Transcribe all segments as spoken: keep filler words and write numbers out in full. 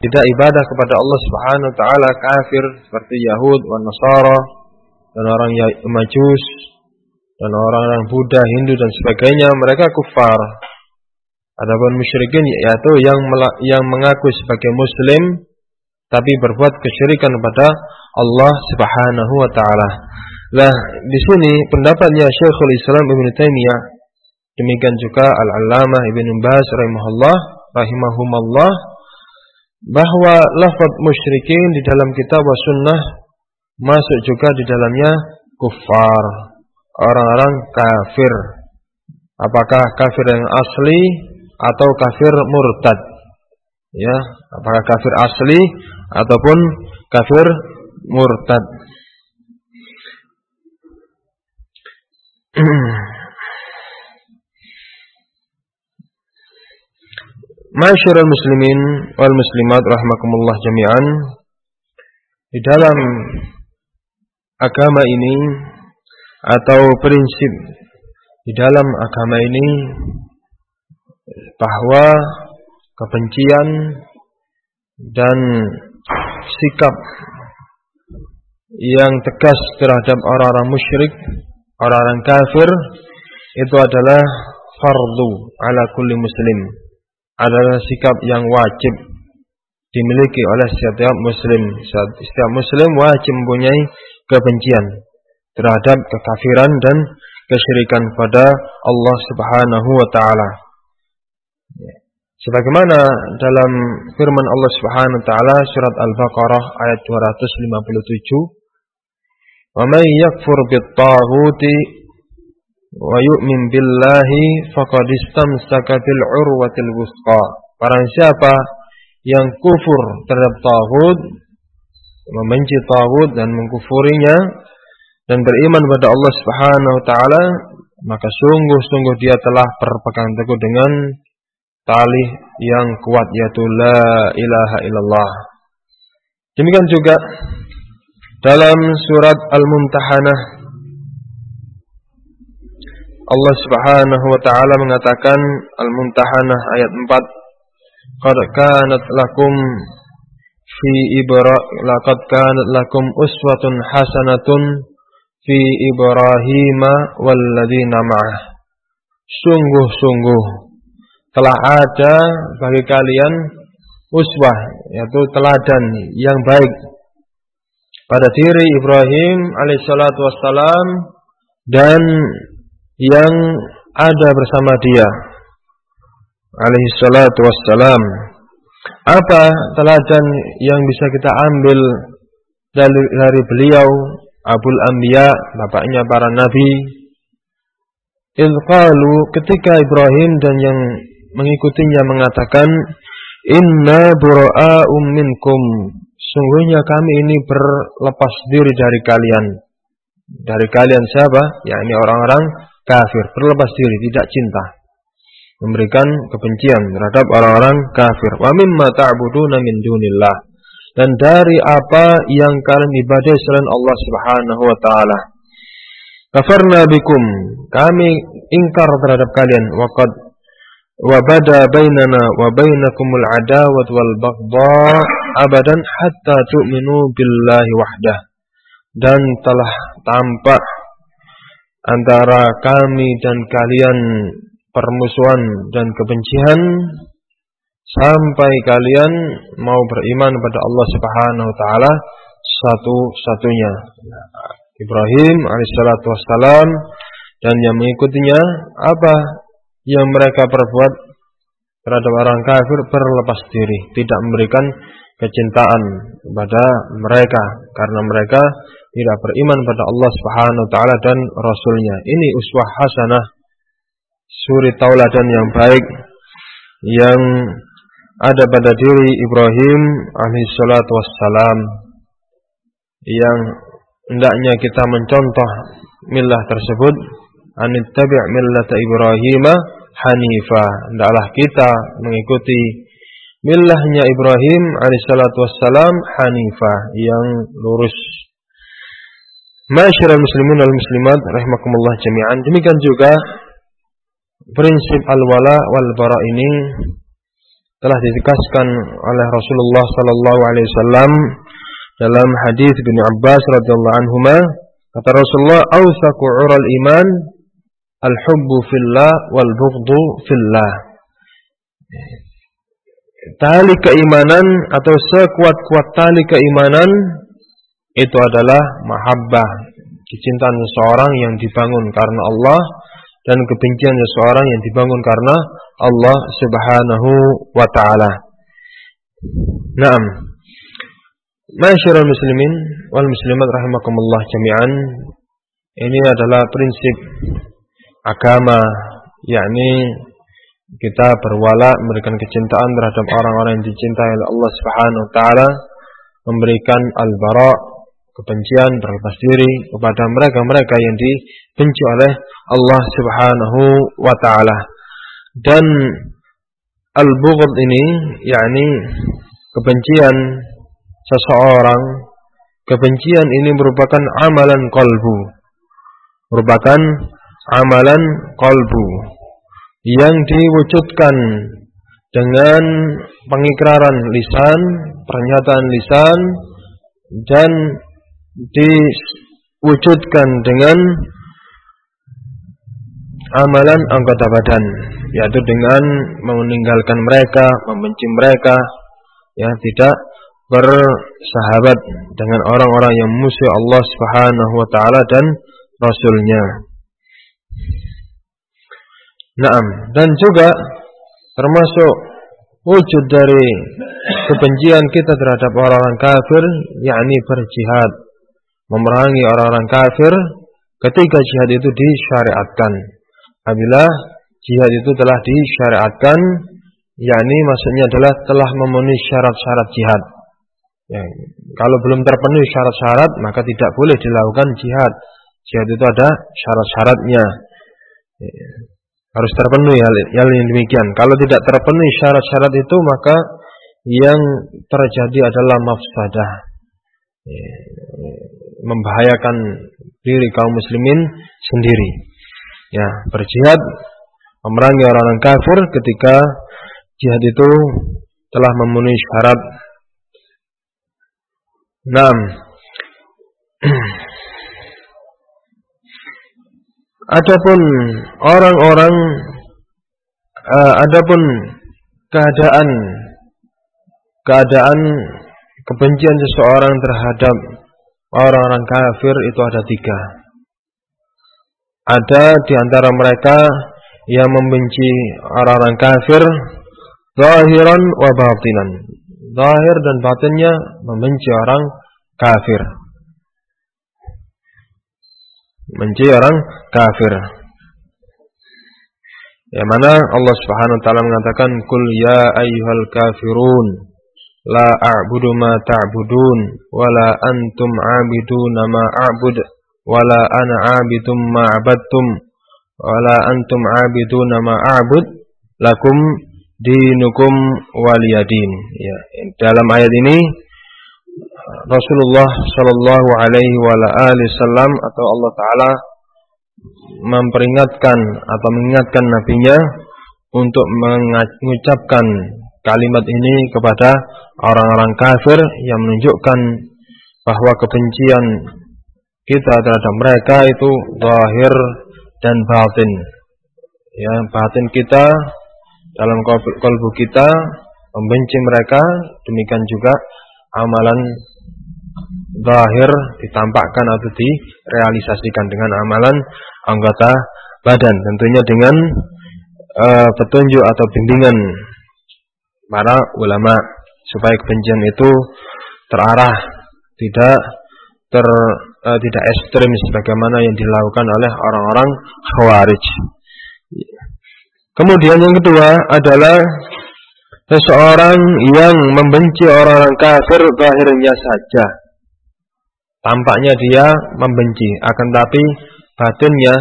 tidak ibadah kepada Allah Subhanahu wa taala kafir seperti Yahud wan Nasara dan orang Majus dan orang-orang Buddha, Hindu dan sebagainya, mereka kufar. Adapun musyrikin yaitu yang yang mengaku sebagai muslim tapi berbuat kesyirikan kepada Allah Subhanahu wa taala. Nah, di sini pendapatnya Syekhul Islam Ibnu Taimiyah, demikian juga Al-Allamah Ibnu Baz rahimahullah rahimahumullah, bahwa lafaz musyrikin di dalam kitab wa sunnah masuk juga di dalamnya kufar, orang-orang kafir. Apakah kafir yang asli atau kafir murtad? Ya, apakah kafir asli ataupun kafir murtad? Ma'asyiral muslimin wal muslimat rahimakumullah jami'an, di dalam agama ini atau prinsip di dalam agama ini bahwa kebencian dan sikap yang tegas terhadap orang-orang musyrik, orang-orang kafir, itu adalah fardu ala kulli muslim, adalah sikap yang wajib dimiliki oleh setiap muslim. Setiap muslim wajib mempunyai kebencian terhadap kekafiran dan kesyirikan pada Allah Subhanahu wa taala. Sebagaimana dalam firman Allah Subhanahu wa taala surat Al-Baqarah ayat dua ratus lima puluh tujuh, "Wa may yakfur bit-taghuti wa yu'min billahi faqad istamsaka bil 'urwatil wuthqa." Barang siapa yang kufur terhadap taghut, membenci taghut dan mengkufurinya, dan beriman pada Allah Subhanahu wa taala, maka sungguh-sungguh dia telah berpegang teguh dengan tali yang kuat, yaitu la ilaha illallah. Demikian juga dalam surat Al-Mumtahanah Allah Subhanahu wa taala mengatakan, Al-Mumtahanah ayat empat, "Qad kanat lakum fi ibra laqad kanat lakum uswatun hasanatun fi Ibrahim walladzina ma'ah." Sungguh-sungguh telah ada bagi kalian uswah, yaitu teladan yang baik pada diri Ibrahim alaihissalatu wassalam dan yang ada bersama dia alaihissalatu wassalam. Apa teladan yang bisa kita ambil dari, dari beliau, Abul Anbiya, bapaknya para nabi? Idh qalu, ketika Ibrahim dan yang mengikutinya mengatakan, "Inna bura'a'um minkum." Sungguhnya kami ini berlepas diri dari kalian. Dari kalian siapa? Yakni orang-orang kafir, berlepas diri, tidak cinta, memberikan kebencian terhadap orang-orang kafir. Wa mimma ta'buduna min dunillah, dan dari apa yang kalian ibadah selain Allah Subhanahu wa taala. Kafarna bikum, kami ingkar terhadap kalian. Waqad wa bada bainana wa bainakumul adawat wal baghdha abadan hatta tu'minu billahi wahdah, dan telah tampak antara kami dan kalian permusuhan dan kebencian sampai kalian mau beriman pada Allah Subhanahu wa taala satu-satunya. Ibrahim alaihissalatu wassalam dan yang mengikutinya, apa yang mereka perbuat terhadap orang kafir? Berlepas diri, tidak memberikan kecintaan kepada mereka karena mereka tidak beriman pada Allah Subhanahu wa taala dan Rasulnya. Ini uswah hasanah, suri tauladan yang baik yang ada pada diri Ibrahim alaihissalatu wassalam, yang hendaknya kita mencontoh millah tersebut. Anittabi' millata Ibrahim hanifa, hendaklah kita mengikuti millahnya Ibrahim alaihissalatu wassalam hanifa, yang lurus. Ma'asyiral muslimin wal muslimat rahimakumullah jami'an. Demikian juga prinsip al-wala wal bara ini telah ditegaskan oleh Rasulullah sallallahu alaihi wasallam dalam hadis Ibnu Abbas radhiyallahu anhuma, kata Rasulullah, "Awsaqu 'ural iman al-hubbu fillah wal bughdu fillah." Tali keimanan atau sekuat-kuat tali keimanan itu adalah mahabbah, kecintaan seseorang yang dibangun karena Allah, dan kebencian seseorang yang dibangun karena Allah Subhanahu wa taala. Naam. Ma'asyiral muslimin wal muslimat rahimakumullah jami'an. Ini adalah prinsip agama, yakni kita berwala, memberikan kecintaan terhadap orang-orang yang dicintai oleh Allah Subhanahu wa taala, memberikan al-bara, kebencian, berlepas diri kepada mereka-mereka yang dibenci oleh Allah Subhanahu wa taala. Dan al-bughd ini yakni kebencian seseorang, kebencian ini merupakan amalan qalbu, merupakan amalan qalbu yang diwujudkan dengan pengikraran lisan, pernyataan lisan, dan diwujudkan dengan amalan anggota badan, yaitu dengan meninggalkan mereka, membenci mereka, ya, tidak bersahabat dengan orang-orang yang musuh Allah Subhanahu wa taala dan Rasulnya. Naam, dan juga termasuk wujud dari kebencian kita terhadap orang-orang kafir, yakni berjihad, memerangi orang-orang kafir ketika jihad itu disyariatkan. Apabila jihad itu telah disyariatkan, yakni maksudnya adalah telah memenuhi syarat-syarat jihad. Ya, kalau belum terpenuhi syarat-syarat maka tidak boleh dilakukan jihad. Jihad itu ada syarat-syaratnya. Ya, harus terpenuhi hal, hal yang demikian. Kalau tidak terpenuhi syarat-syarat itu maka yang terjadi adalah mafsadah, ya, membahayakan diri kaum muslimin sendiri. Ya, berjihad, memerangi orang-orang kafir ketika jihad itu telah memenuhi syarat. Naam. Adapun orang-orang uh, adapun keadaan keadaan kebencian seseorang terhadap orang-orang kafir itu ada tiga. Ada di antara mereka yang membenci orang-orang kafir zahiran wa batinan. Zahir dan batinnya membenci orang kafir. Membenci orang kafir. Yang mana Allah Subhanahu wa taala mengatakan, "Qul ya ayyuhal kafirun la a'budu ma ta'budun wa la antum 'abiduna ma a'bud wa la ana 'abidum ma 'abadtum wa la antum 'abiduna ma a'bud lakum dinukum waliyadin." Ya, dalam ayat ini Rasulullah sallallahu alaihi wasallam atau Allah taala memperingatkan atau mengingatkan nabinya untuk mengucapkan kalimat ini kepada orang-orang kafir, yang menunjukkan bahwa kebencian kita terhadap mereka itu zahir dan batin. Ya, batin kita dalam kalbu kita membenci mereka, demikian juga amalan zahir ditampakkan atau direalisasikan dengan amalan anggota badan, tentunya dengan uh, petunjuk atau bimbingan para ulama supaya kebencian itu terarah, tidak ter uh, tidak ekstrem sebagaimana yang dilakukan oleh orang-orang Khawarij. Kemudian yang kedua adalah seseorang yang membenci orang-orang kafir zahirnya saja. Tampaknya dia membenci, akan tapi batinnya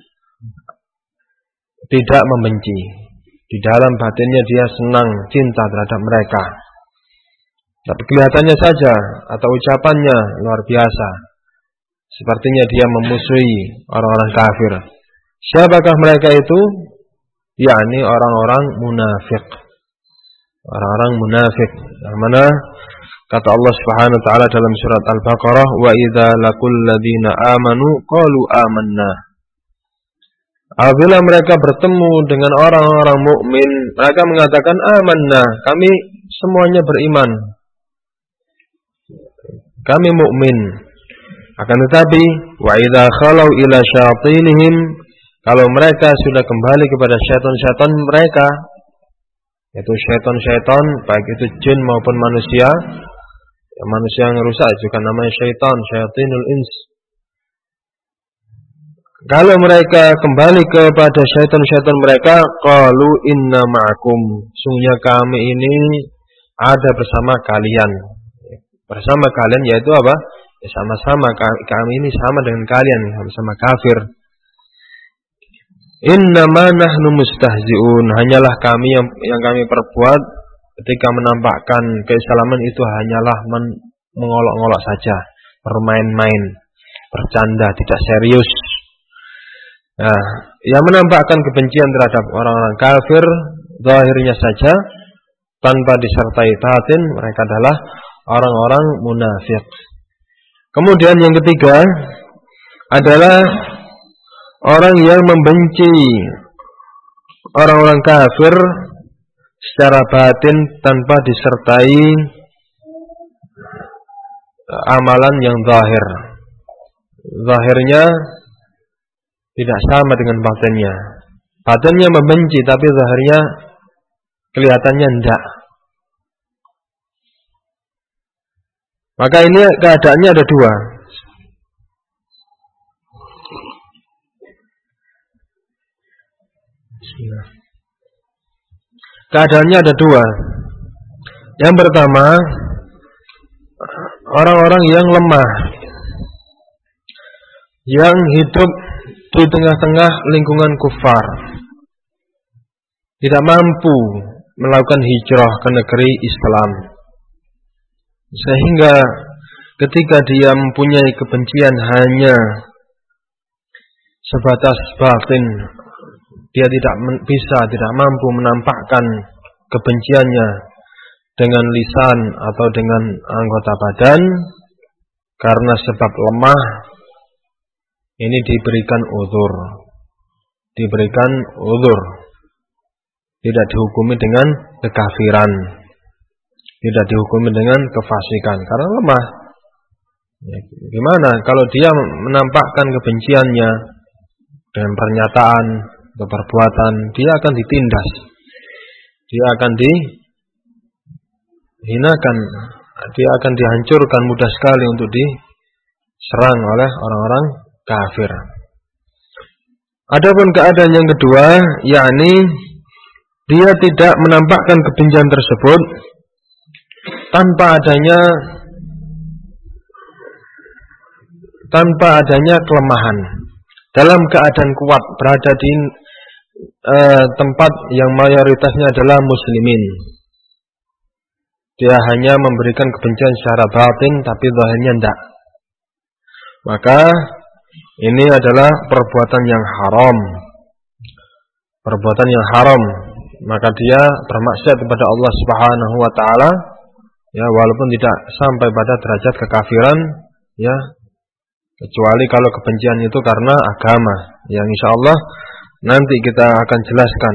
tidak membenci. Di dalam batinnya dia senang, cinta terhadap mereka. Tapi kelihatannya saja atau ucapannya luar biasa, sepertinya dia memusuhi orang-orang kafir. Siapakah mereka itu? Yakni orang-orang munafik. orang-orang munafik. Yang mana kata Allah Subhanahu wa taala dalam surat Al-Baqarah, "Wa idza laqul ladzina amanu qalu amanna." Apabila mereka bertemu dengan orang-orang mukmin, mereka mengatakan amanna, kami semuanya beriman. Kami mukmin. Akan tetapi wa idza khalau ila syayatinihim, kalau mereka sudah kembali kepada syaitan-syaitan mereka, yaitu syaitan-syaitan baik itu jin maupun manusia, ya, manusia yang rusak juga namanya syaitan, syayatinul ins. Kalau mereka kembali kepada syaitan-syaitan mereka, qalu inna ma'akum, sungguhnya kami ini ada bersama kalian. Bersama kalian yaitu apa? Ya, sama-sama kami ini sama dengan kalian, sama-sama kafir. Innama nahnu mustahzi'un, hanyalah kami yang yang kami perbuat ketika menampakkan keislaman itu hanyalah men- mengolok-olok saja, bermain-main, bercanda, tidak serius. Nah, yang menampakkan kebencian terhadap orang-orang kafir zahirnya saja tanpa disertai batin, mereka adalah orang-orang munafik. Kemudian yang ketiga adalah orang yang membenci orang-orang kafir secara batin tanpa disertai amalan yang zahir. Zahirnya tidak sama dengan batinnya. Batinnya membenci tapi zahirnya kelihatannya tidak. Maka ini keadaannya ada dua. Keadaannya ada dua. Yang pertama, orang-orang yang lemah, yang hidup di tengah-tengah lingkungan kufar, tidak mampu melakukan hijrah ke negeri Islam, sehingga ketika dia mempunyai kebencian hanya sebatas batin, dia tidak bisa, tidak mampu menampakkan kebenciannya dengan lisan atau dengan anggota badan karena sebab lemah. Ini diberikan uzur, diberikan uzur, tidak dihukumi dengan kekafiran, tidak dihukumi dengan kefasikan karena lemah. Ya, gimana kalau dia menampakkan kebenciannya dengan pernyataan atau perbuatan, dia akan ditindas, dia akan dihinakan, dia akan dihancurkan mudah sekali untuk diserang oleh orang-orang kafir. Adapun keadaan yang kedua, yakni dia tidak menampakkan kebencian tersebut tanpa adanya tanpa adanya kelemahan, dalam keadaan kuat berada di eh, tempat yang mayoritasnya adalah muslimin. Dia hanya memberikan kebencian secara batin tapi zahirnya tidak. Maka ini adalah perbuatan yang haram. Perbuatan yang haram. Maka dia bermaksiat kepada Allah Subhanahu wa taala, ya, walaupun tidak sampai pada derajat kekafiran, ya, kecuali kalau kebencian itu karena agama, yang insyaallah nanti kita akan jelaskan.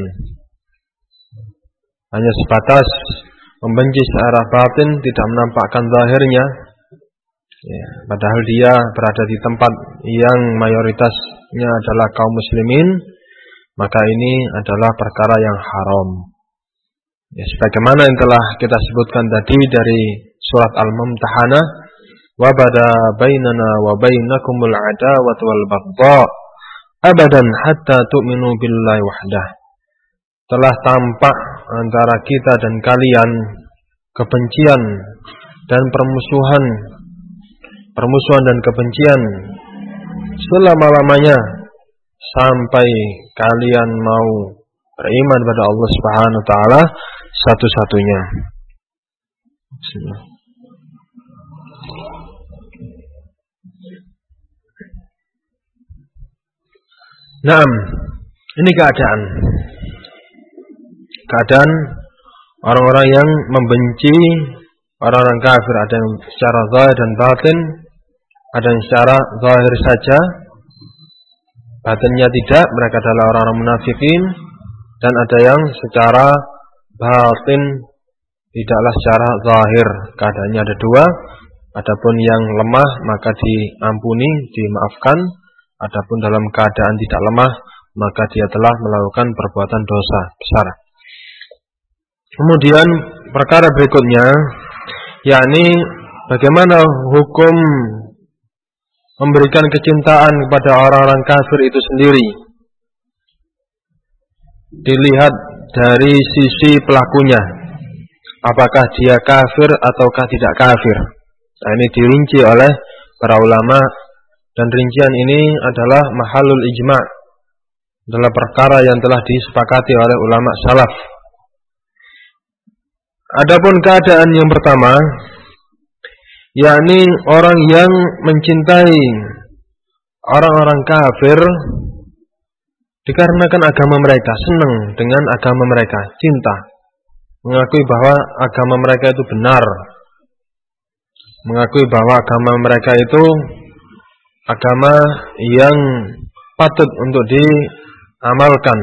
Hanya sebatas membenci secara batin, tidak menampakkan zahirnya, ya, padahal dia berada di tempat yang mayoritasnya adalah kaum muslimin, maka ini adalah perkara yang haram. Ya, sebagaimana yang telah kita sebutkan tadi dari surat Al-Mumtahanah, wa bada bainana wa bainakumul adawatu wal baghdha abadan hatta tu'minu billahi wahdah. Telah tampak antara kita dan kalian kebencian dan permusuhan, permusuhan dan kebencian selama-lamanya sampai kalian mau beriman pada Allah Subhanahu wa taala satu-satunya. Naam, ini keadaan keadaan orang-orang yang membenci orang-orang kafir, ada yang secara zahir dan batin, ada yang secara zahir saja, batinnya tidak, mereka adalah orang-orang munafikin, dan ada yang secara batin, tidaklah secara zahir. Keadaannya ada dua. Adapun yang lemah maka diampuni, dimaafkan. Adapun dalam keadaan tidak lemah maka dia telah melakukan perbuatan dosa besar. Kemudian perkara berikutnya, yakni bagaimana hukum memberikan kecintaan kepada orang-orang kafir itu sendiri. Dilihat dari sisi pelakunya, apakah dia kafir ataukah tidak kafir. Nah, ini dirinci oleh para ulama, dan rincian ini adalah mahalul ijma', adalah perkara yang telah disepakati oleh ulama salaf. Adapun keadaan yang pertama, yakni orang yang mencintai orang-orang kafir dikarenakan agama mereka, senang dengan agama mereka, cinta, mengakui bahwa agama mereka itu benar, mengakui bahwa agama mereka itu agama yang patut untuk diamalkan,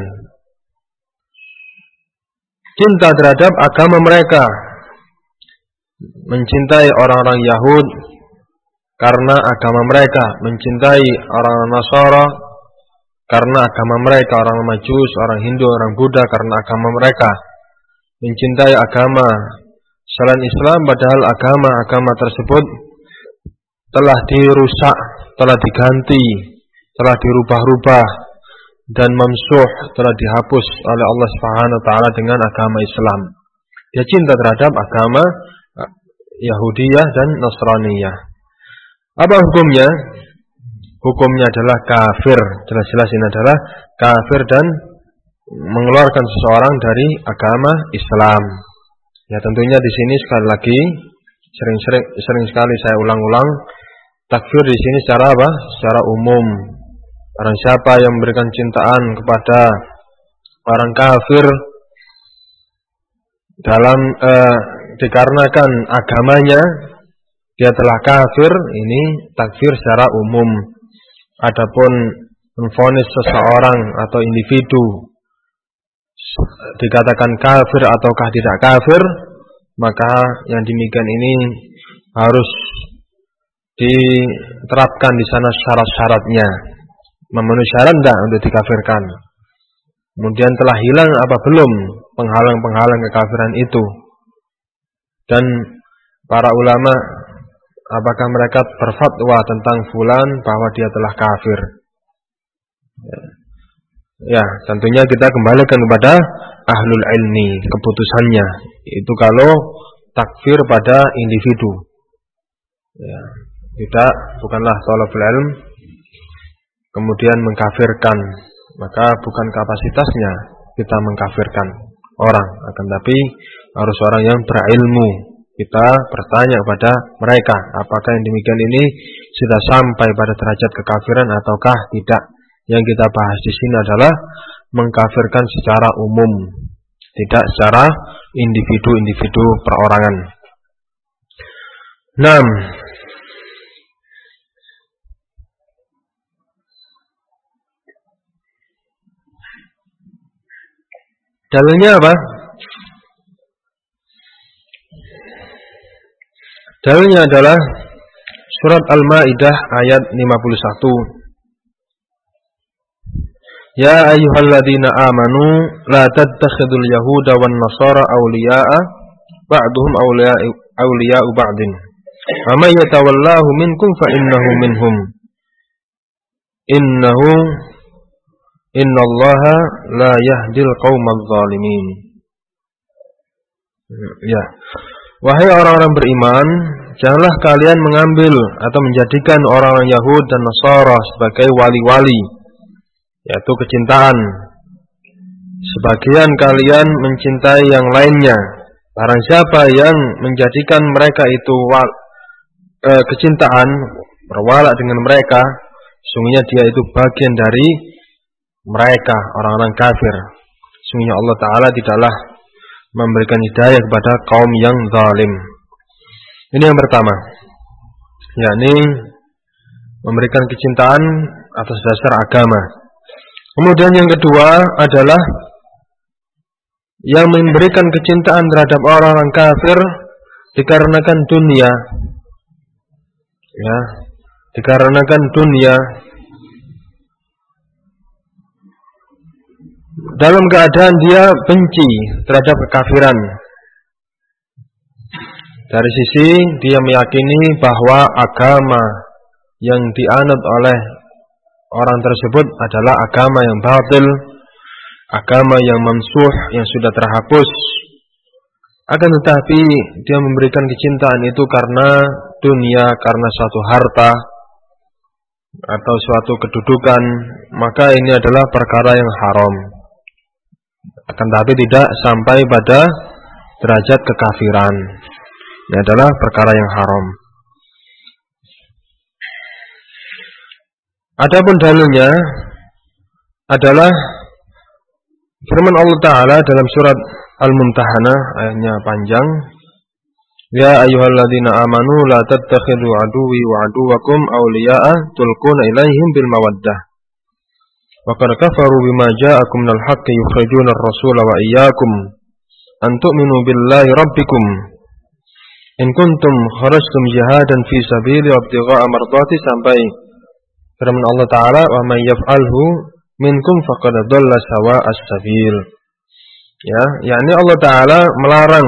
cinta terhadap agama mereka, mencintai orang-orang Yahud karena agama mereka, mencintai orang-orang Nasara karena agama mereka, orang Majus, orang Hindu, orang Buddha karena agama mereka, mencintai agama selain Islam padahal agama-agama tersebut telah dirusak, telah diganti, telah dirubah-rubah dan mamsuh, telah dihapus oleh Allah Subhanahu wa taala dengan agama Islam. Dia cinta terhadap agama Yahudiyah dan Nasraniyah. Apa hukumnya? Hukumnya adalah kafir. Jelas-jelas ini adalah kafir dan mengeluarkan seseorang dari agama Islam. Ya, tentunya di sini sekali lagi sering-sering sering sekali saya ulang-ulang, takfir di sini secara apa? Secara umum. Barang siapa yang memberikan cintaan kepada orang kafir dalam eh, dikarenakan agamanya, dia telah kafir, ini takfir secara umum. Adapun menvonis seseorang atau individu dikatakan kafir ataukah tidak kafir, maka yang demikian ini harus diterapkan di sana syarat-syaratnya. Memenuhi syarat tidak untuk dikafirkan. Kemudian telah hilang apa belum penghalang-penghalang kekafiran itu. Dan para ulama, apakah mereka berfatwa tentang fulan bahwa dia telah kafir? Ya, ya, tentunya kita kembalikan kepada ahlul ilmi keputusannya. Itu kalau takfir pada individu. Ya, tidak, bukanlah thalabul ilm kemudian mengkafirkan, maka bukan kapasitasnya kita mengkafirkan orang, akan tapi harus orang yang berilmu. Kita bertanya kepada mereka, apakah yang demikian ini sudah sampai pada derajat kekafiran ataukah tidak. Yang kita bahas di sini adalah mengkafirkan secara umum, tidak secara individu-individu perorangan. enam. Dalilnya apa? Dalilnya adalah surat Al-Maidah ayat lima puluh satu. Ya ayyuhalladzina amanu la tattakhidul yahuda wan nasara awliya'a ba'duhum awliya'u awliya'u ba'din. Wa may yatawallahu minkum fa innahu minhum. Innahu innallaha la yahdil qaumadz zalimin. Ya. Wahai orang-orang beriman, janganlah kalian mengambil atau menjadikan orang-orang Yahud dan Nasara sebagai wali-wali, yaitu kecintaan. Sebagian kalian mencintai yang lainnya. Barang siapa yang menjadikan mereka itu wal, e, kecintaan, berwala dengan mereka, sungguhnya dia itu bagian dari mereka, orang-orang kafir. Sungguhnya Allah Ta'ala tidaklah memberikan hidayah kepada kaum yang zalim. Ini yang pertama, yakni memberikan kecintaan atas dasar agama. Kemudian yang kedua adalah yang memberikan kecintaan terhadap orang-orang kafir dikarenakan dunia, ya, dikarenakan dunia. Dalam keadaan dia benci terhadap kekafiran. Dari sisi dia meyakini bahwa agama yang dianut oleh orang tersebut adalah agama yang batil, agama yang mamsuh, yang sudah terhapus. Akan tetapi dia memberikan kecintaan itu karena dunia, karena suatu harta atau suatu kedudukan, maka ini adalah perkara yang haram. Akan tetapi tidak sampai pada derajat kekafiran. Ini adalah perkara yang haram. Adapun dalilnya adalah firman Allah Ta'ala dalam surat Al-Mumtahanah, ayatnya panjang. Ya ayyuhalladzina amanu la tattakhidhu aduwwi wa aduwwakum awliya'a tulquna ilaihim bil mawaddah. Wa qad kafaru bima ja'akum minal haqqi yukhrijuna ar-rasula wa iyyakum an tu'minu billahi rabbikum in kuntum kharajtum jihadan fi sabili wa ibtigha'a mardati, sampai firman Allah Ta'ala, wa may yaf'alhu minkum faqad dhalla sawa'as sabil. Ya, yakni Allah Ta'ala melarang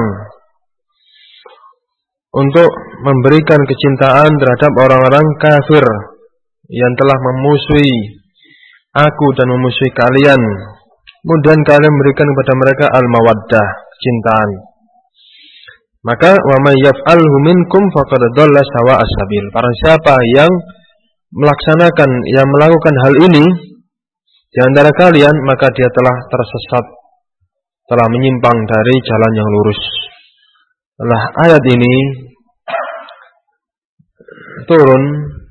untuk memberikan kecintaan terhadap orang-orang kafir yang telah memusuhi aku dan memusuhi kalian. Kemudian kalian berikan kepada mereka al-mawaddah, kecintaan. Maka wa may yaf'alhu minkum faqad dhalla sawa'as sabil. Barang siapa yang melaksanakan, yang melakukan hal ini di antara kalian, maka dia telah tersesat, telah menyimpang dari jalan yang lurus. Setelah ayat ini turun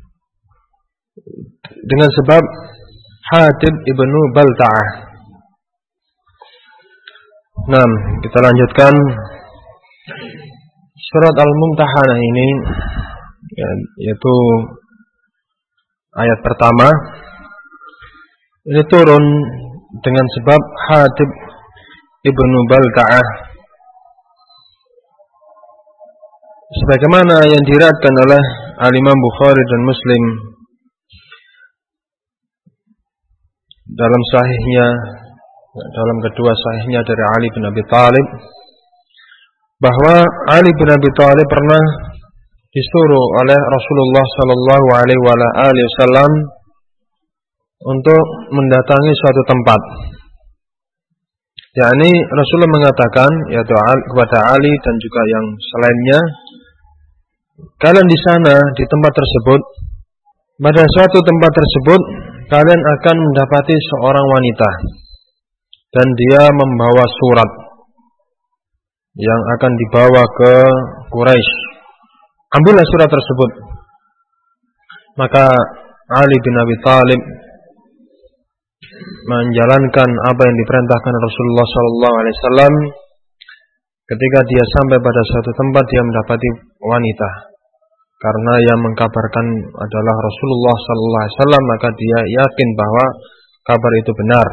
dengan sebab Hatib ibnu Balta'ah. Nah, kita lanjutkan surat Al-Mumtahanah ini, ya, yaitu ayat pertama. Ini turun dengan sebab Hatib ibnu Balta'ah, sebagaimana yang diriwayatkan oleh Al-Imam Bukhari dan Muslim dalam sahihnya, dalam kedua sahihnya dari Ali bin Abi Thalib, bahwa Ali bin Abi Thalib pernah disuruh oleh Rasulullah sallallahu alaihi wasallam untuk mendatangi suatu tempat. Yakni Rasulullah mengatakan, yaitu kepada Ali dan juga yang selainnya, kalian di sana, di tempat tersebut, pada suatu tempat tersebut, kalian akan mendapati seorang wanita dan dia membawa surat yang akan dibawa ke Quraisy. Ambillah surat tersebut. Maka Ali bin Abi Thalib menjalankan apa yang diperintahkan Rasulullah sallallahu alaihi wasallam. Ketika dia sampai pada suatu tempat, dia mendapati wanita. Karena yang mengkabarkan adalah Rasulullah sallallahu alaihi wasallam, maka dia yakin bahwa kabar itu benar.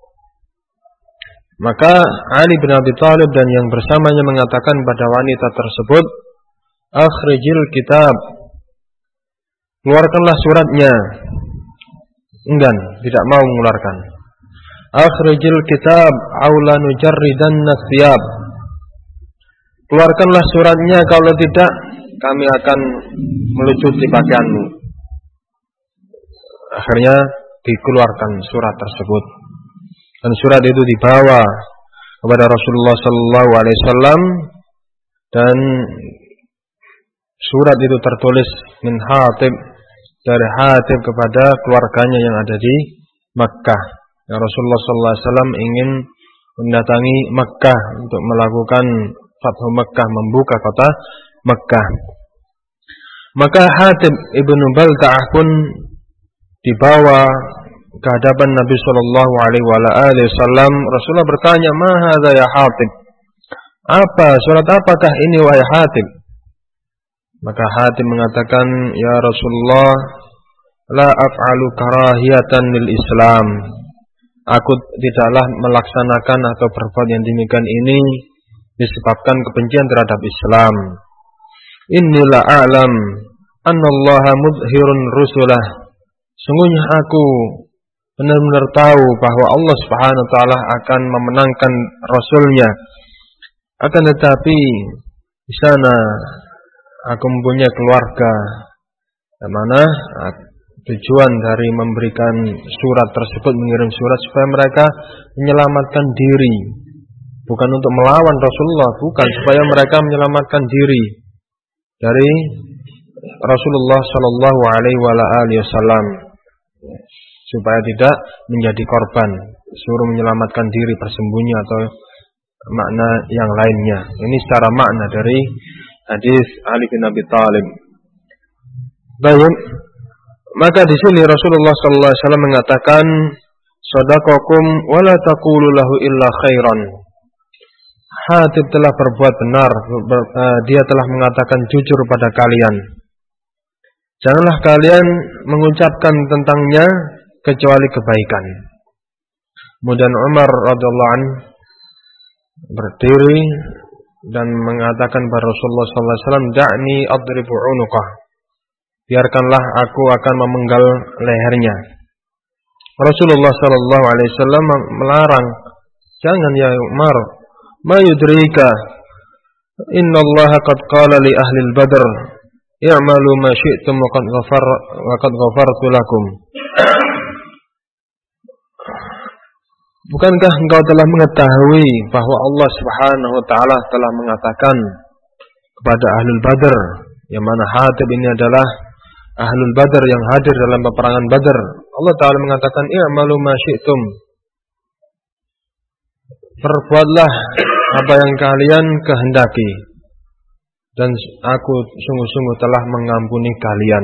Maka Ali bin Abi Thalib dan yang bersamanya mengatakan pada wanita tersebut, akhrijil kitab, keluarkanlah suratnya. Enggan, tidak mau mengeluarkan. Akhrijil kitab aula nujarridanna thiyab, keluarkanlah suratnya, kalau tidak kami akan melucuti pakaianmu. Akhirnya dikeluarkan surat tersebut, dan surat itu dibawa kepada Rasulullah sallallahu alaihi wasallam, dan surat itu tertulis min Hatib, dari Hatib kepada keluarganya yang ada di Makkah. Ya, Rasulullah sallallahu alaihi wasallam ingin mendatangi Makkah untuk melakukan Fathu Makkah, membuka kota Makkah. Maka Hatib ibnu Balta'ah pun dibawa ke hadapan Nabi sallallahu alaihi wasallam. Rasulullah bertanya, "Ma hadza ya Hatib?" Apa, surat apakah ini wahai Hatib? Maka Hatib mengatakan, ya Rasulullah, la af'alu karahiyatan lil Islam. Aku tidaklah melaksanakan atau berbuat yang demikian ini disebabkan kebencian terhadap Islam. Inni la a'lam annallaha mudhirun rusulah. Sungguhnya aku benar-benar tahu bahwa Allah Subhanahu wa taala akan memenangkan rasulnya. Akan tetapi di sana aku mempunyai keluarga, yang mana tujuan dari memberikan surat tersebut, mengirim surat supaya mereka menyelamatkan diri, bukan untuk melawan Rasulullah, bukan, supaya mereka menyelamatkan diri dari Rasulullah Shallallahu Alaihi Wasallam, supaya tidak menjadi korban, suruh menyelamatkan diri, bersembunyi atau makna yang lainnya. Ini secara makna dari hadis Ali bin Abi Thalib. Baik, maka di sini Rasulullah sallallahu alaihi wasallam mengatakan, "Shadaqakum wa la taqulu lahu illa khairan." Hatib telah berbuat benar, ber, uh, dia telah mengatakan jujur pada kalian. Janganlah kalian mengucapkan tentangnya kecuali kebaikan. Kemudian Umar radhiyallahu anhu berdiri dan mengatakan kepada Rasulullah sallallahu alaihi wasallam, "Da'ni adribu 'unuqah." Biarkanlah aku akan memenggal lehernya. Rasulullah sallallahu alaihi wasallam melarang, "Jangan ya Umar, ma yudrika innallaha qad qala li ahli al-badr i'malu ma syi'tum wa qad ghafar wa qad ghafartu lakum." Bukankah engkau telah mengetahui bahwa Allah Subhanahu wa taala telah mengatakan kepada Ahlul Badr, yang mana Hatib ini adalah Ahlul Badr yang hadir dalam peperangan Badr. Allah taala mengatakan, "I'malu ma syi'tum." Perbuatlah apa yang kalian kehendaki, dan aku sungguh-sungguh telah mengampuni kalian.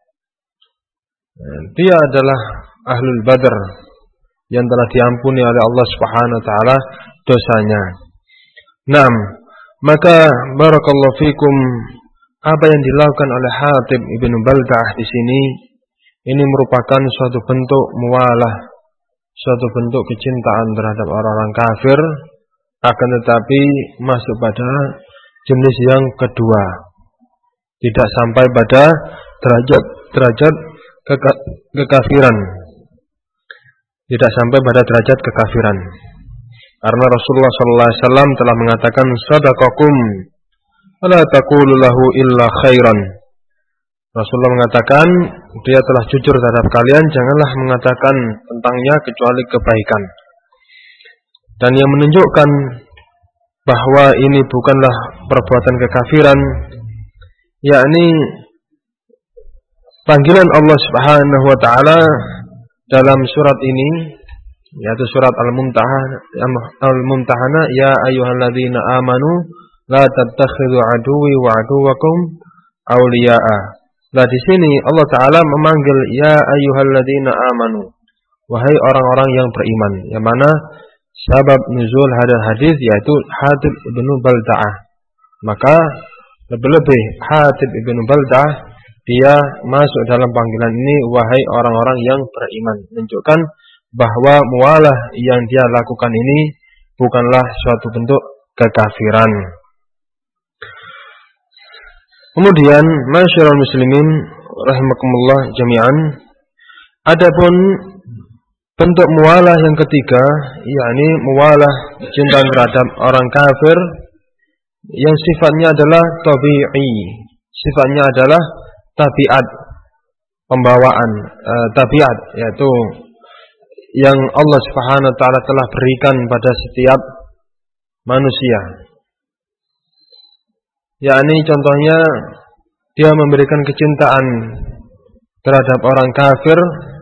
Dia adalah Ahlul Badr yang telah diampuni oleh Allah Subhanahu wa taala dosanya. Naam, maka barakallahu fikum, apa yang dilakukan oleh Hatib ibn Balta'ah di sini ini merupakan suatu bentuk muwalah, suatu bentuk kecintaan terhadap orang-orang kafir, akan tetapi masuk pada jenis yang kedua, tidak sampai pada derajat derajat keka- kekafiran. Tidak sampai pada derajat kekafiran. Karena Rasulullah sallallahu alaihi wasallam telah mengatakan, "Shadaqakum la taqulu lahu illa khairan." Rasulullah mengatakan, dia telah jujur terhadap kalian, janganlah mengatakan tentangnya kecuali kebaikan. Dan yang menunjukkan bahwa ini bukanlah perbuatan kekafiran, yakni panggilan Allah Subhanahu wa taala dalam surat ini, yaitu surat Al-Mumtahanah, Al-Mumtahanah, ya ayyuhalladzina amanu la tattakhidhu aduwwi wa aduwwakum awliya'a. Nah, di sini Allah taala memanggil ya ayyuhalladzina amanu, wahai orang-orang yang beriman, yang mana sebab nuzul hadis hadis yaitu Hatib ibnu Balta'ah. Maka lebih-lebih Hatib ibnu Balta'ah dia masuk dalam panggilan ini, wahai orang-orang yang beriman, menunjukkan bahwa mualah yang dia lakukan ini bukanlah suatu bentuk kekafiran. Kemudian, masyarul muslimin rahimakumullah jami'an, adapun bentuk mualah yang ketiga, yakni mualah cinta terhadap orang kafir yang sifatnya adalah tabi'i, sifatnya adalah tabiat, pembawaan, e, tabiat, yaitu yang Allah Subhanahu wa taala telah berikan pada setiap manusia. Yakni contohnya dia memberikan kecintaan terhadap orang kafir,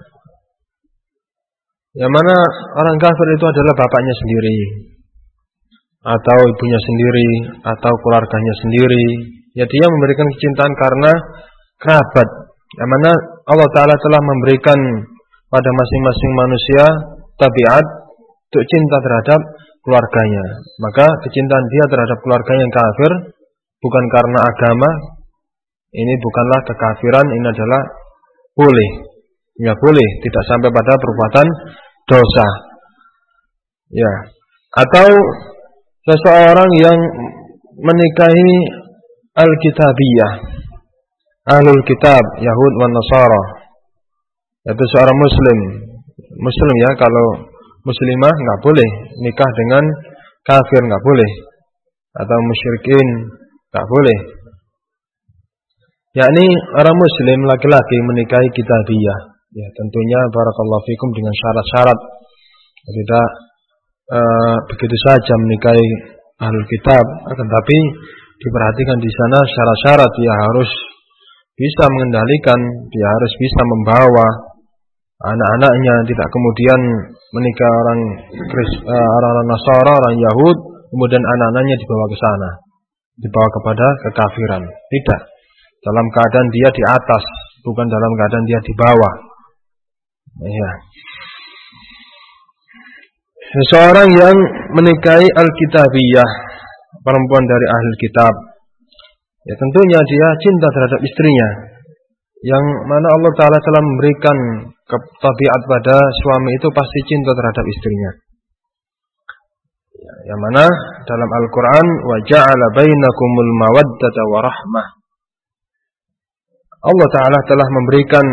yang mana orang kafir itu adalah bapaknya sendiri, atau ibunya sendiri, atau keluarganya sendiri. Ya, dia memberikan kecintaan karena kerabat, yang mana Allah Ta'ala telah memberikan pada masing-masing manusia tabiat untuk cinta terhadap keluarganya. Maka kecintaan dia terhadap keluarganya yang kafir bukan karena agama. Ini bukanlah kekafiran, ini adalah boleh. Ya boleh, tidak sampai pada perbuatan dosa. Ya. Atau seseorang yang menikahi al-kitabiyah, ahlul kitab, Yahud wan Nasara, yaitu seorang muslim. Muslim ya, kalau muslimah nggak boleh nikah dengan kafir, nggak boleh. Atau musyrikin nggak boleh. Yakni orang muslim laki-laki menikahi kitabiyah. Ya, tentunya barakallahu fikum dengan syarat-syarat. Tidak uh, begitu saja menikahi ahlul kitab, akan tapi diperhatikan di sana syarat-syarat. Dia harus bisa mengendalikan, dia harus bisa membawa anak-anaknya, tidak kemudian menikah orang orang Nasara, orang Yahud, kemudian anak-anaknya dibawa ke sana, dibawa kepada kekafiran. Tidak, dalam keadaan dia di atas, bukan dalam keadaan dia di bawah. Ya. Seseorang yang menikahi al-kitabiyah, perempuan dari ahli kitab, ya tentunya dia cinta terhadap istrinya, yang mana Allah Ta'ala telah memberikan tabiat pada suami itu pasti cinta terhadap istrinya. Yang mana dalam Al-Quran, wa ja'ala bainakumul mawaddata wa rahmah. Allah Ta'ala telah memberikan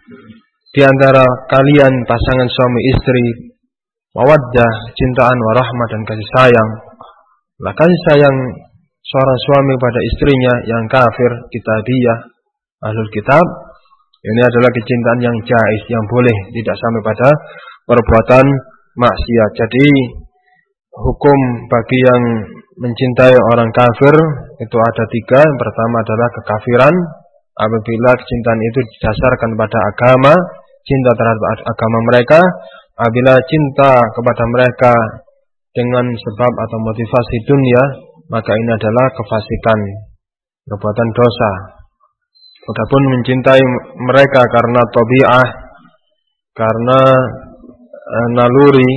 di antara kalian pasangan suami istri mawaddah, cintaan, wa rahmah, dan kasih sayang. Lah kasih sayang seorang suami pada istrinya yang kafir, kitabiyah, ahlul kitab, ini adalah kecintaan yang jaiz, yang boleh, tidak sampai pada perbuatan maksiat. Jadi hukum bagi yang mencintai orang kafir itu ada tiga. Yang pertama adalah kekafiran, apabila kecintaan itu didasarkan pada agama, cinta terhadap agama mereka. Apabila cinta kepada mereka dengan sebab atau motivasi dunia, maka ini adalah kefasikan, perbuatan dosa. Adapun mencintai mereka karena tabi'ah, karena e, naluri,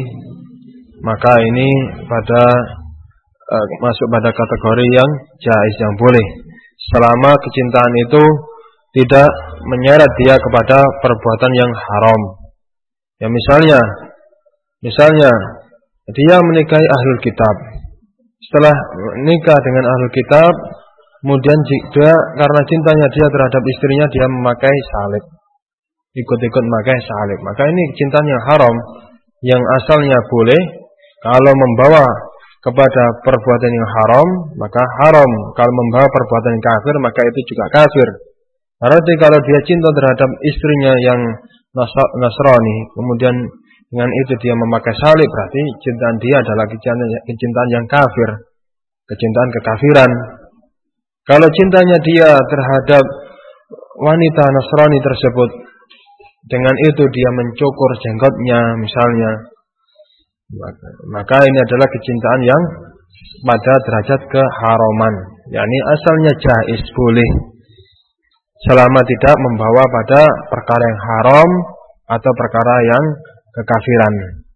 maka ini pada e, masuk pada kategori yang jaiz, yang boleh, selama kecintaan itu tidak menyeret dia kepada perbuatan yang haram. Ya misalnya, misalnya dia menikahi ahlul kitab. Setelah menikah dengan ahlul kitab, kemudian dia karena cintanya dia terhadap istrinya, dia memakai salib, ikut-ikut memakai salib. Maka ini cintaan yang haram, yang asalnya boleh. Kalau membawa kepada perbuatan yang haram, maka haram. Kalau membawa perbuatan yang kafir, maka itu juga kafir. Berarti kalau dia cinta terhadap istrinya yang Nasrani, kemudian dengan itu dia memakai salib, berarti cintaan dia adalah kecintaan yang kafir, kecintaan kekafiran. Kalau cintanya dia terhadap wanita Nasrani tersebut, dengan itu dia mencukur jenggotnya misalnya, maka, maka ini adalah kecintaan yang pada derajat keharaman. yakni asalnya jaiz, boleh, selama tidak membawa pada perkara yang haram atau perkara yang kekafiran.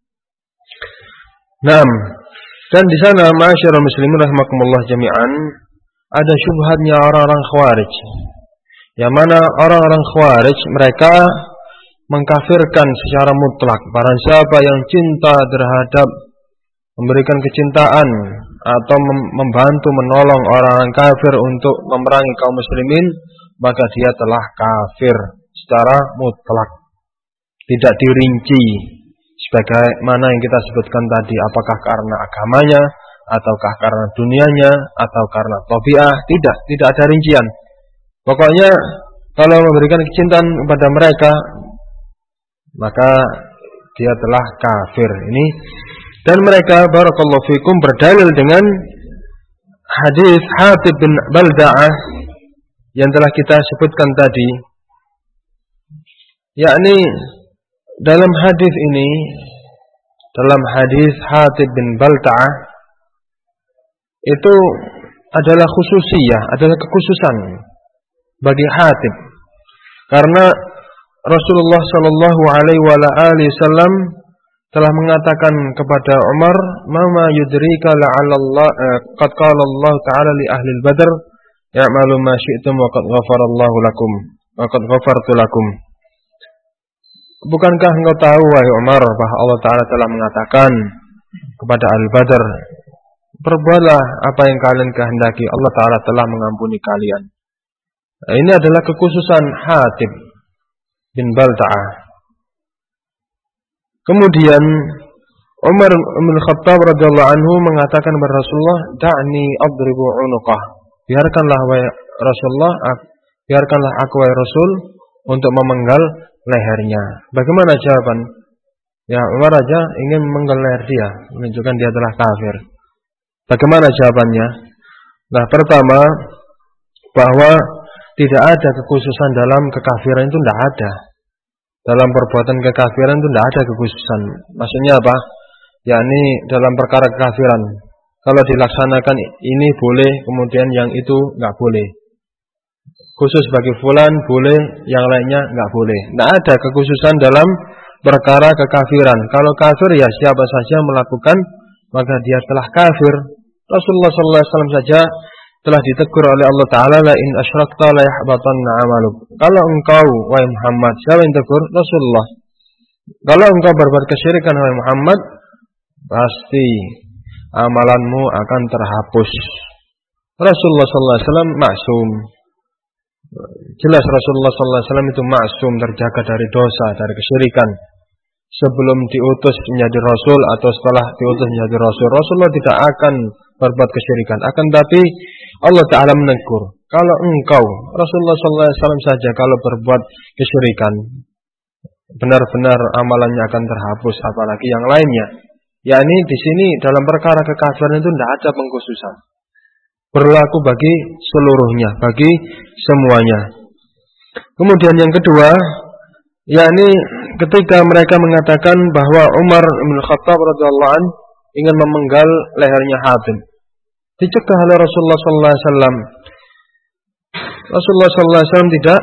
Naam. Dan di sana ma'asyiral muslimin rahimakumullah jami'an, ada syubhatnya orang-orang Khawarij. Yang mana orang-orang Khawarij mereka mengkafirkan secara mutlak barang siapa yang cinta terhadap memberikan kecintaan atau membantu menolong orang-orang kafir untuk memerangi kaum muslimin, maka dia telah kafir secara mutlak. Tidak dirinci sebagaimana yang kita sebutkan tadi, apakah karena agamanya, ataukah karena dunianya, atau karena tabiah. Tidak, tidak ada rincian. Pokoknya kalau memberikan kecintaan kepada mereka, maka dia telah kafir. Ini dan mereka barakallahu fikum berdalil dengan hadis Hatib bin Balda'ah yang telah kita sebutkan tadi. Yakni dalam hadis ini, dalam hadis Hatib bin Balda'ah itu adalah khususiyah, adalah kekhususan bagi Hatib, karena Rasulullah sallallahu alaihi wasallam telah mengatakan kepada Umar, "Mama yudrika la'allallah eh, qad qala Allah Ta'ala li ahli al-Badr, ya'malu ma syi'tum wa qad ghafarallahu lakum, wa qad ghafartu lakum." Bukankah engkau tahu wahai Umar bahwa Allah Ta'ala telah mengatakan kepada Al-Badr, "Perbuatlah apa yang kalian kehendaki, Allah Ta'ala telah mengampuni kalian." Nah, ini adalah kekhususan Hatib bin Balta'ah. Kemudian Umar bin Khattab radhiyallahu anhu mengatakan kepada Rasulullah, "Da'ni adribu 'unuqah." Biarkanlah wahai Rasulullah, biarkanlah aku wahai Rasul untuk memenggal lehernya. Bagaimana jawaban? Ya, Umar raja ingin memenggal leher dia, menunjukkan dia adalah kafir. Bagaimana jawabannya? Nah, pertama, bahwa tidak ada kekhususan dalam kekafiran, itu tidak ada. Dalam perbuatan kekafiran itu tidak ada kekhususan. Maksudnya apa? Yakni dalam perkara kekafiran, kalau dilaksanakan ini boleh, kemudian yang itu nggak boleh. Khusus bagi fulan boleh, yang lainnya nggak boleh. Tidak ada kekhususan dalam perkara kekafiran. Kalau kafir ya siapa saja melakukan, maka dia telah kafir. Rasulullah sallallahu alaihi wasallam saja telah ditegur oleh Allah Ta'ala, "La in asyrakta la yahbatanna 'amaluk." Kalau engkau wahai Muhammad, siapa yang tegur? Rasulullah. Kalau engkau berbuat kesyirikan wahai Muhammad, pasti amalanmu akan terhapus. Rasulullah sallallahu alaihi wasallam maksum. Jelas Rasulullah sallallahu alaihi wasallam itu maksum, terjaga dari dosa, dari kesyirikan. Sebelum diutus menjadi Rasul atau setelah diutus menjadi Rasul, Rasulullah tidak akan berbuat kesyirikan. Akan tapi Allah Ta'ala menegur, kalau engkau, Rasulullah sallallahu alaihi wasallam saja kalau berbuat kesyirikan, benar-benar amalannya akan terhapus, apalagi yang lainnya. Yakni di sini dalam perkara kekafiran itu tidak ada pengkhususan. Berlaku bagi seluruhnya, bagi semuanya. Kemudian yang kedua, yakni ketika mereka mengatakan bahwa Umar bin Khattab radhiyallahu anhu ingin memenggal lehernya Hatib, dicegah oleh Rasulullah sallallahu alaihi wasallam. Rasulullah sallallahu alaihi wasallam tidak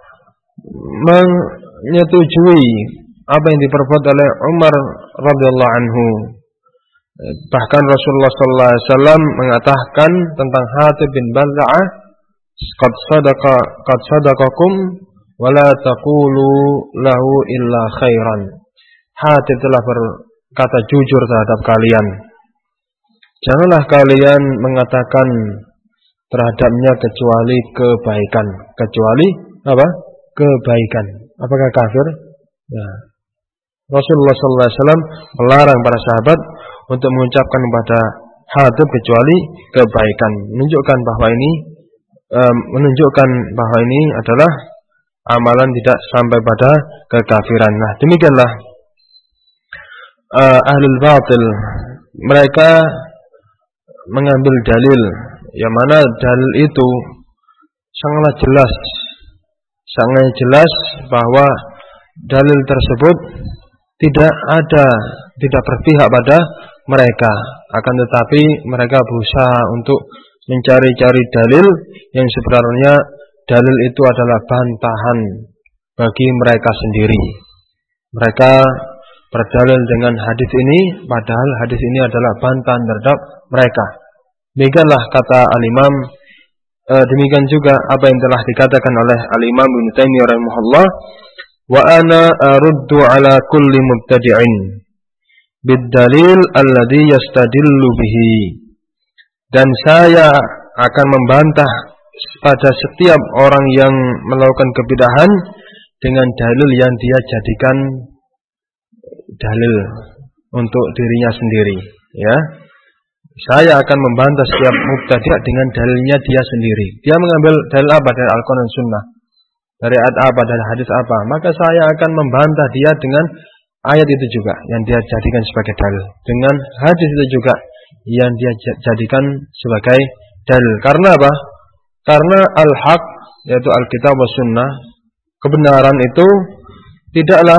menyetujui apa yang diperbuat oleh Umar radhiyallahu anhu. Bahkan Rasulullah sallallahu alaihi wasallam mengatakan tentang Hatib bin Balta'ah, "Qad sadaqa qad sadaqakum wa la taqulu lahu illa khairan." Hatib telah berkata jujur terhadap kalian. Janganlah kalian mengatakan terhadapnya kecuali kebaikan. Kecuali apa? Kebaikan. Apakah kafir? Ya. Rasulullah sallallahu alaihi wasallam melarang para sahabat untuk mengucapkan kepada Hatib kecuali kebaikan. Menunjukkan bahwa ini e, menunjukkan bahwa ini adalah amalan tidak sampai pada kekafiran. Nah, demikianlah e, ahlul batil, mereka mengambil dalil yang mana dalil itu sangatlah jelas, sangat jelas bahwa dalil tersebut tidak ada, tidak berpihak pada mereka, akan tetapi mereka berusaha untuk mencari-cari dalil yang sebenarnya dalil itu adalah bantahan bagi mereka sendiri. Mereka berdalil dengan hadis ini, padahal hadis ini adalah bantahan terhadap mereka. Demikianlah kata Al-Imam, e, demikian juga apa yang telah dikatakan oleh Al-Imam Ibnu Taimiyah rahimahullah, "Wa ana aruddu ala kulli mubtadi'in bid-dalil alladhi yastadillu bihi." Dan saya akan membantah pada setiap orang yang melakukan kebidahan dengan dalil yang dia jadikan dalil untuk dirinya sendiri, ya. Saya akan membantah setiap mubtadi' dengan dalilnya dia sendiri. Dia mengambil dalil apa dari Al-Quran dan Sunnah, dari ayat apa, dari hadis apa, maka saya akan membantah dia dengan ayat itu juga yang dia jadikan sebagai dalil, dengan hadis itu juga yang dia jadikan sebagai dalil. Karena apa? Karena al-haq, yaitu Alkitab wa Sunnah, kebenaran itu tidaklah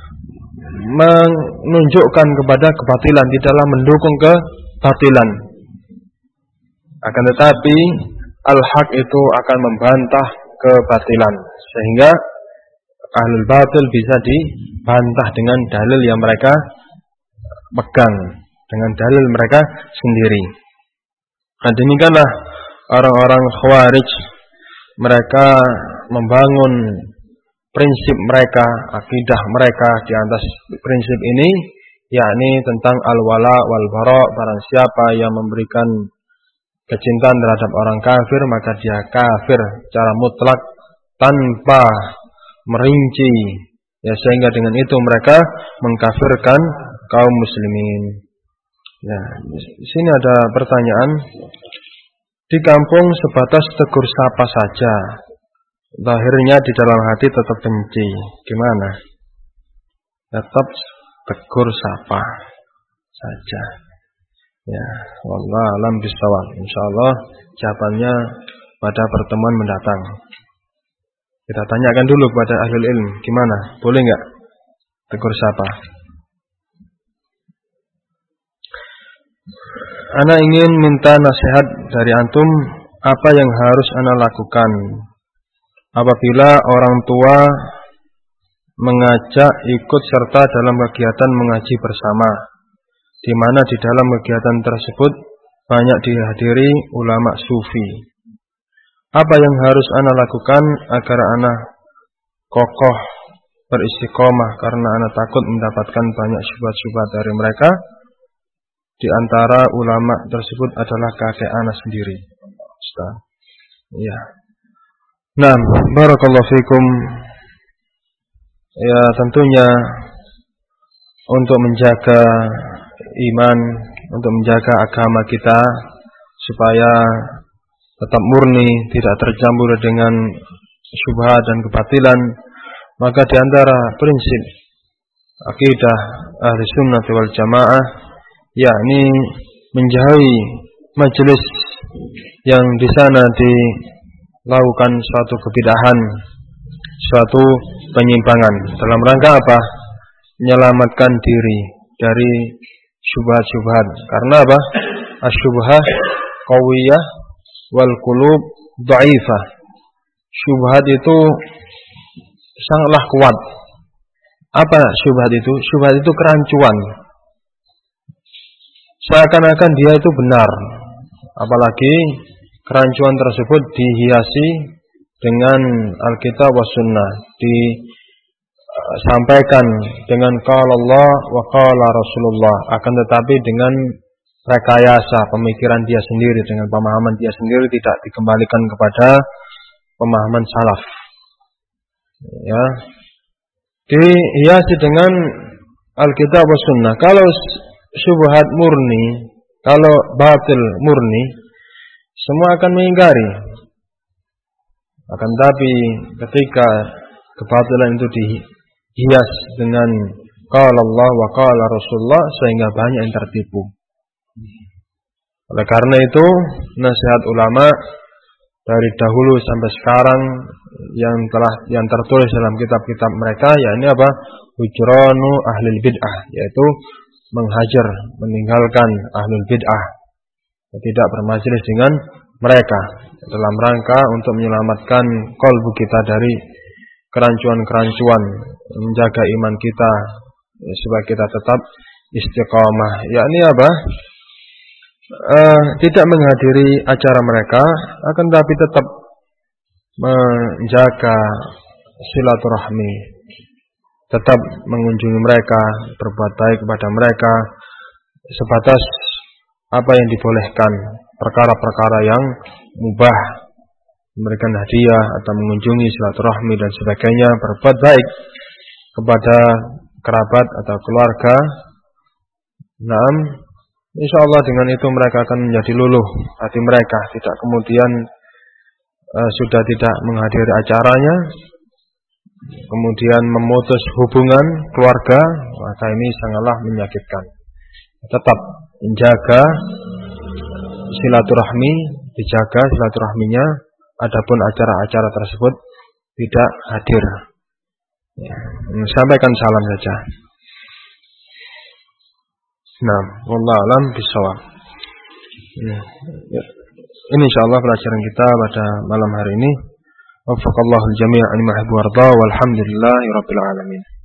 menunjukkan kepada kebatilan, tidaklah mendukung kebatilan. Akan tetapi al-haq itu akan membantah kebatilan, sehingga ahlul batil bisa dibantah dengan dalil yang mereka pegang dengan dalil mereka sendiri. Nah, demikianlah orang-orang Khawarij, mereka membangun prinsip mereka, akidah mereka di atas prinsip ini, yakni tentang al-wala wal bara. Barang siapa yang memberikan kecintaan terhadap orang kafir, maka dia kafir secara mutlak tanpa merinci, ya, sehingga dengan itu mereka mengkafirkan kaum muslimin. Ya, di sini ada pertanyaan. Di kampung sebatas tegur sapa saja, zahirnya di dalam hati tetap benci. Gimana? Tetap tegur sapa saja. Ya, wallahu a'lam bishawab. Insyaallah jawabannya pada pertemuan mendatang. Kita tanyakan dulu kepada ahli ilmu, gimana? Boleh enggak tegur sapa? Ana ingin minta nasihat dari antum, apa yang harus ana lakukan apabila orang tua mengajak ikut serta dalam kegiatan mengaji bersama, di mana di dalam kegiatan tersebut banyak dihadiri ulama sufi. Apa yang harus ana lakukan agar ana kokoh beristiqomah, karena ana takut mendapatkan banyak syubhat-syubhat dari mereka. Di antara ulama tersebut adalah kakek ana sendiri. Ustaz. Ya. Nah, barakallahu fikum. Ya, tentunya untuk menjaga iman, untuk menjaga agama kita supaya tetap murni, tidak tercampur dengan syubhat dan kebatilan, maka di antara prinsip akidah ahli sunnah wal jamaah, yakni menjauhi majelis yang di sana dilakukan suatu kebidahan, suatu penyimpangan. Dalam rangka apa? Menyelamatkan diri dari syubhat-syubhat. Karena apa? Asyubhah qawiyah wal qulub dhaifah. Syubhat itu sangatlah kuat. Apa syubhat itu? Syubhat itu kerancuan. Seakan-akan dia itu benar. Apalagi kerancuan tersebut dihiasi dengan Alkitab wa Sunnah, disampaikan dengan qala Allah wa qala Rasulullah, akan tetapi dengan rekayasa pemikiran dia sendiri, dengan pemahaman dia sendiri, tidak dikembalikan kepada pemahaman salaf. Ya, dihiasi dengan Alkitab wa Sunnah. Kalau syubhat murni, kalau batil murni, semua akan mengingkari. Akan tapi ketika kebatilan itu dihias dengan qala Allah wa qala Rasulullah, sehingga banyak yang tertipu. Oleh karena itu, nasihat ulama dari dahulu sampai sekarang yang telah yang tertulis dalam kitab-kitab mereka, yakni apa? Hujranu ahlil bid'ah, yaitu menghajar, meninggalkan ahlul bid'ah, tidak bermajelis dengan mereka, dalam rangka untuk menyelamatkan qalbu kita dari kerancuan-kerancuan, menjaga iman kita, ya, supaya kita tetap istiqamah. Yakni apa? Uh, tidak menghadiri acara mereka, akan tapi tetap menjaga silaturahmi, tetap mengunjungi mereka, berbuat baik kepada mereka sebatas apa yang dibolehkan, perkara-perkara yang mubah, memberikan hadiah atau mengunjungi silaturahmi dan sebagainya, berbuat baik kepada kerabat atau keluarga. Naam, insyaallah dengan itu mereka akan menjadi luluh hati mereka, tidak kemudian uh, sudah tidak menghadiri acaranya, kemudian memutus hubungan keluarga, maka ini sangatlah menyakitkan. Tetap menjaga silaturahmi, dijaga silaturahminya, adapun acara-acara tersebut tidak hadir. Ya, sampaikan salam saja. Nah, wallahu a'lam bishawab. Ya, ya. Ini insyaallah pelajaran kita pada malam hari ini. Waffaqallahu al-jami' an yuhibbu warda walhamdulillahi rabbil alamin.